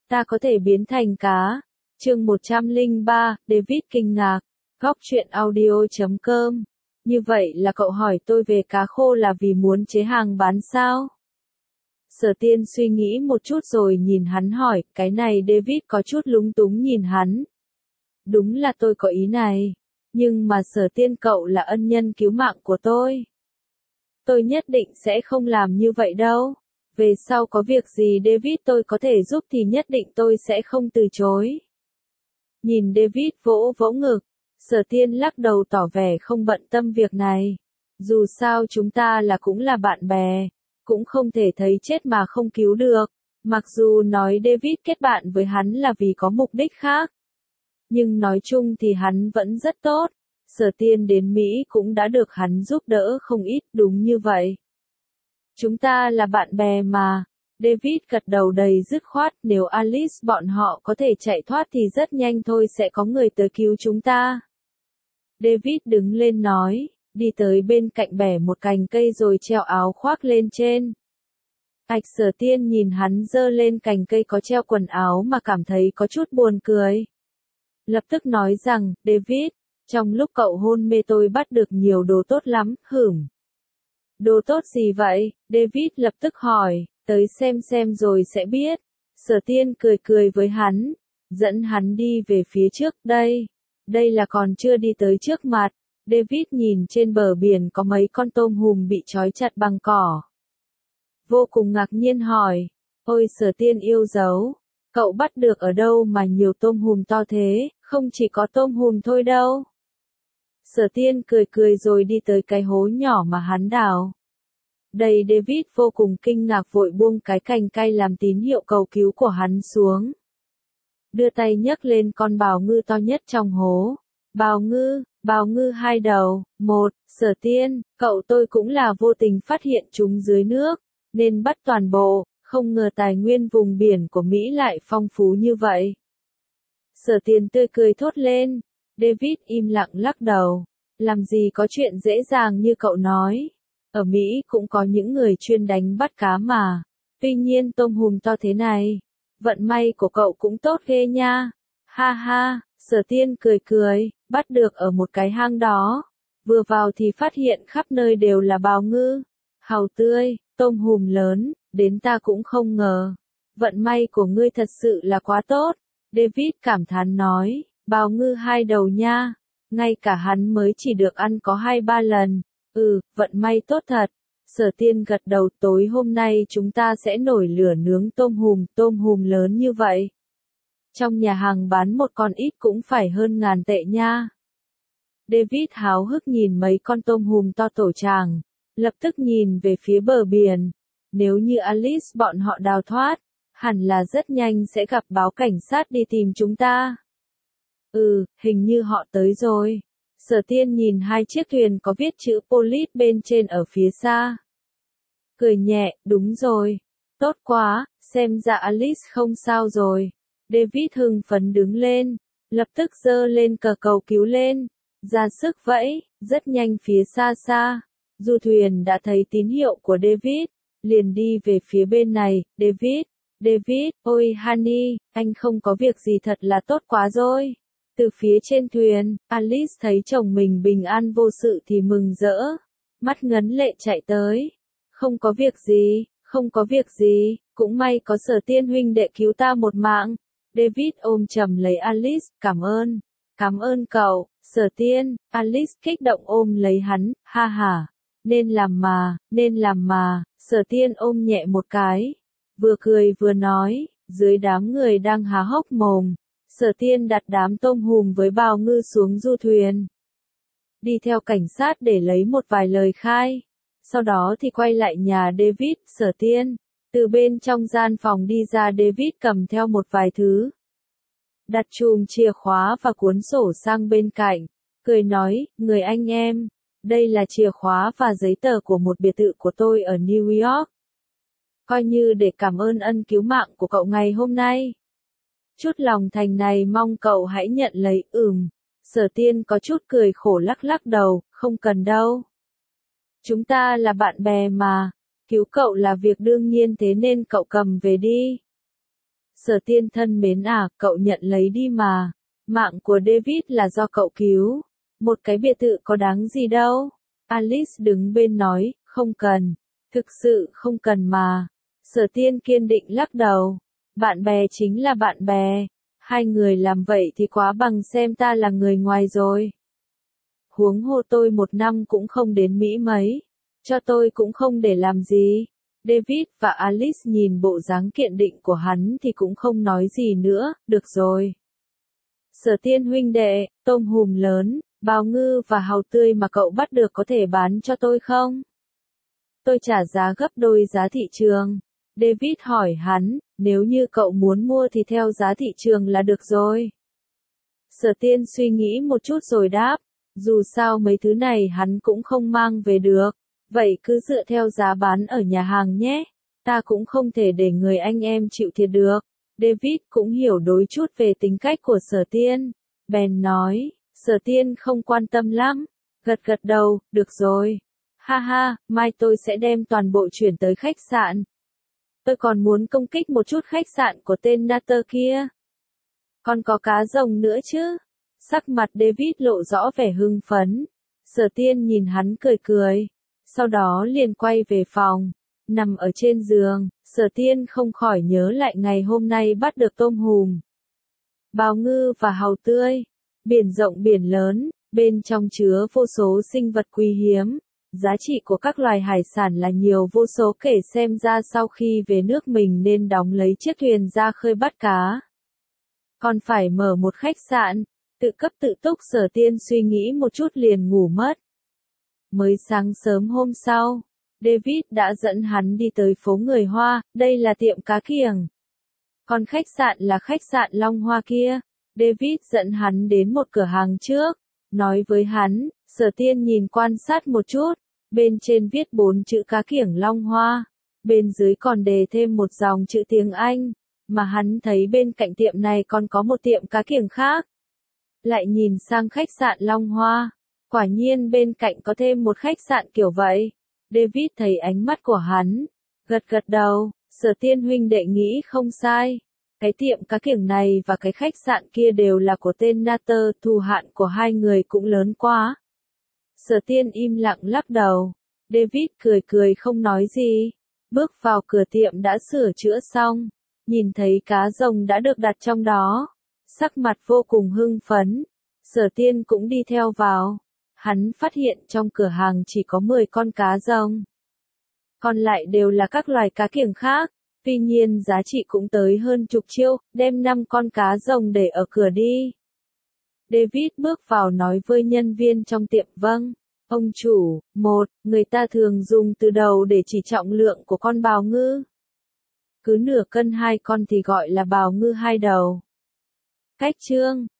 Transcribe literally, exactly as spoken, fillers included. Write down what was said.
ta có thể biến thành cá. Chương một trăm lẻ ba, David kinh ngạc. Góc truyện audio chấm com. Như vậy là cậu hỏi tôi về cá khô là vì muốn chế hàng bán sao? Sở Tiên suy nghĩ một chút rồi nhìn hắn hỏi, cái này David có chút lúng túng nhìn hắn. Đúng là tôi có ý này, nhưng mà Sở Tiên cậu là ân nhân cứu mạng của tôi. Tôi nhất định sẽ không làm như vậy đâu. Về sau có việc gì David tôi có thể giúp thì nhất định tôi sẽ không từ chối. Nhìn David vỗ vỗ ngực, Sở Tiên lắc đầu tỏ vẻ không bận tâm việc này. Dù sao chúng ta là cũng là bạn bè, cũng không thể thấy chết mà không cứu được. Mặc dù nói David kết bạn với hắn là vì có mục đích khác, nhưng nói chung thì hắn vẫn rất tốt. Sở Tiên đến Mỹ cũng đã được hắn giúp đỡ không ít, đúng như vậy. Chúng ta là bạn bè mà. David gật đầu đầy dứt khoát, nếu Alice bọn họ có thể chạy thoát thì rất nhanh thôi sẽ có người tới cứu chúng ta. David đứng lên nói, đi tới bên cạnh bẻ một cành cây rồi treo áo khoác lên trên. Ạch Sở Tiên nhìn hắn giơ lên cành cây có treo quần áo mà cảm thấy có chút buồn cười. Lập tức nói rằng, David, trong lúc cậu hôn mê tôi bắt được nhiều đồ tốt lắm, hửm. Đồ tốt gì vậy? David lập tức hỏi, tới xem xem rồi sẽ biết. Sở Tiên cười cười với hắn, dẫn hắn đi về phía trước, đây. Đây là còn chưa đi tới trước mặt. David nhìn trên bờ biển có mấy con tôm hùm bị trói chặt bằng cỏ. Vô cùng ngạc nhiên hỏi, ôi Sở Tiên yêu dấu, cậu bắt được ở đâu mà nhiều tôm hùm to thế, không chỉ có tôm hùm thôi đâu. Sở Tiên cười cười rồi đi tới cái hố nhỏ mà hắn đào. Đây David vô cùng kinh ngạc vội buông cái cành cây làm tín hiệu cầu cứu của hắn xuống. Đưa tay nhấc lên con bào ngư to nhất trong hố. Bào ngư, bào ngư hai đầu, một, Sở Tiên, cậu tôi cũng là vô tình phát hiện chúng dưới nước, nên bắt toàn bộ, không ngờ tài nguyên vùng biển của Mỹ lại phong phú như vậy. Sở Tiên tươi cười thốt lên, David im lặng lắc đầu, làm gì có chuyện dễ dàng như cậu nói. Ở Mỹ cũng có những người chuyên đánh bắt cá mà, tuy nhiên tôm hùm to thế này, vận may của cậu cũng tốt ghê nha. Ha ha, Sở Tiên cười cười, bắt được ở một cái hang đó, vừa vào thì phát hiện khắp nơi đều là bào ngư, hàu tươi, tôm hùm lớn, đến ta cũng không ngờ. Vận may của ngươi thật sự là quá tốt, David cảm thán nói, bào ngư hai đầu nha, ngay cả hắn mới chỉ được ăn có hai ba lần. Ừ, vận may tốt thật. Sở Tiên gật đầu, tối hôm nay chúng ta sẽ nổi lửa nướng tôm hùm, tôm hùm lớn như vậy. Trong nhà hàng bán một con ít cũng phải hơn ngàn tệ nha. David háo hức nhìn mấy con tôm hùm to tổ tràng, lập tức nhìn về phía bờ biển. Nếu như Alice bọn họ đào thoát, hẳn là rất nhanh sẽ gặp báo cảnh sát đi tìm chúng ta. Ừ, hình như họ tới rồi. Sở Tiên nhìn hai chiếc thuyền có viết chữ Police bên trên ở phía xa. Cười nhẹ, đúng rồi. Tốt quá, xem ra Alice không sao rồi. David hưng phấn đứng lên, lập tức giơ lên cờ cầu cứu lên, ra sức vẫy, rất nhanh phía xa xa. Du thuyền đã thấy tín hiệu của David, liền đi về phía bên này. David, David, ôi honey, anh không có việc gì thật là tốt quá rồi. Từ phía trên thuyền, Alice thấy chồng mình bình an vô sự thì mừng rỡ, mắt ngấn lệ chạy tới. Không có việc gì, không có việc gì, cũng may có Sở Tiên huynh đệ cứu ta một mạng. David ôm chầm lấy Alice, cảm ơn, cảm ơn cậu, Sở Tiên. Alice kích động ôm lấy hắn, ha ha, nên làm mà, nên làm mà. Sở Tiên ôm nhẹ một cái, vừa cười vừa nói, dưới đám người đang há hốc mồm. Sở Tiên đặt đám tôm hùm với bào ngư xuống du thuyền. Đi theo cảnh sát để lấy một vài lời khai. Sau đó thì quay lại nhà David. Sở Tiên, từ bên trong gian phòng đi ra David cầm theo một vài thứ. Đặt chùm chìa khóa và cuốn sổ sang bên cạnh. Cười nói, người anh em, đây là chìa khóa và giấy tờ của một biệt thự của tôi ở New York. Coi như để cảm ơn ân cứu mạng của cậu ngày hôm nay. Chút lòng thành này mong cậu hãy nhận lấy. Ừm. Sở Tiên có chút cười khổ lắc lắc đầu, không cần đâu. Chúng ta là bạn bè mà, cứu cậu là việc đương nhiên thế nên cậu cầm về đi. Sở Tiên thân mến à, cậu nhận lấy đi mà. Mạng của David là do cậu cứu. Một cái biệt thự có đáng gì đâu. Alice đứng bên nói, không cần. Thực sự không cần mà. Sở Tiên kiên định lắc đầu. Bạn bè chính là bạn bè. Hai người làm vậy thì quá bằng xem ta là người ngoài rồi. Huống hồ tôi một năm cũng không đến Mỹ mấy. Cho tôi cũng không để làm gì. David và Alice nhìn bộ dáng kiện định của hắn thì cũng không nói gì nữa, được rồi. Sở Tiên huynh đệ, tôm hùm lớn, bào ngư và hàu tươi mà cậu bắt được có thể bán cho tôi không? Tôi trả giá gấp đôi giá thị trường. David hỏi hắn, nếu như cậu muốn mua thì theo giá thị trường là được rồi. Sở Tiên suy nghĩ một chút rồi đáp, dù sao mấy thứ này hắn cũng không mang về được. Vậy cứ dựa theo giá bán ở nhà hàng nhé. Ta cũng không thể để người anh em chịu thiệt được. David cũng hiểu đôi chút về tính cách của Sở Tiên. Bèn nói, Sở Tiên không quan tâm lắm. Gật gật đầu, được rồi. Ha ha, mai tôi sẽ đem toàn bộ chuyển tới khách sạn. Tôi còn muốn công kích một chút khách sạn của tên Natter kia. Còn có cá rồng nữa chứ. Sắc mặt David lộ rõ vẻ hưng phấn. Sở Tiên nhìn hắn cười cười. Sau đó liền quay về phòng. Nằm ở trên giường, Sở Tiên không khỏi nhớ lại ngày hôm nay bắt được tôm hùm, bào ngư và hàu tươi. Biển rộng biển lớn, bên trong chứa vô số sinh vật quý hiếm. Giá trị của các loài hải sản là nhiều vô số kể, xem ra sau khi về nước mình nên đóng lấy chiếc thuyền ra khơi bắt cá. Còn phải mở một khách sạn, tự cấp tự túc. Sở Tiên suy nghĩ một chút liền ngủ mất. Mới sáng sớm hôm sau, David đã dẫn hắn đi tới phố người Hoa, đây là tiệm cá kiểng. Còn khách sạn là khách sạn Long Hoa kia. David dẫn hắn đến một cửa hàng trước, nói với hắn, Sở Tiên nhìn quan sát một chút, bên trên viết bốn chữ cá kiểng Long Hoa, bên dưới còn đề thêm một dòng chữ tiếng Anh, mà hắn thấy bên cạnh tiệm này còn có một tiệm cá kiểng khác. Lại nhìn sang khách sạn Long Hoa. Quả nhiên bên cạnh có thêm một khách sạn kiểu vậy. David thấy ánh mắt của hắn, gật gật đầu, Sở Tiên huynh đệ nghĩ không sai. Cái tiệm cá kiểng này và cái khách sạn kia đều là của tên Natter, thù hạn của hai người cũng lớn quá. Sở Tiên im lặng lắc đầu. David cười cười không nói gì. Bước vào cửa tiệm đã sửa chữa xong, nhìn thấy cá rồng đã được đặt trong đó. Sắc mặt vô cùng hưng phấn. Sở Tiên cũng đi theo vào. Hắn phát hiện trong cửa hàng chỉ có mười con cá rồng. Còn lại đều là các loài cá kiểng khác. Tuy nhiên giá trị cũng tới hơn chục triệu, đem năm con cá rồng để ở cửa đi. David bước vào nói với nhân viên trong tiệm, vâng, ông chủ, một, người ta thường dùng từ đầu để chỉ trọng lượng của con bào ngư. Cứ nửa cân hai con thì gọi là bào ngư hai đầu. Cách chương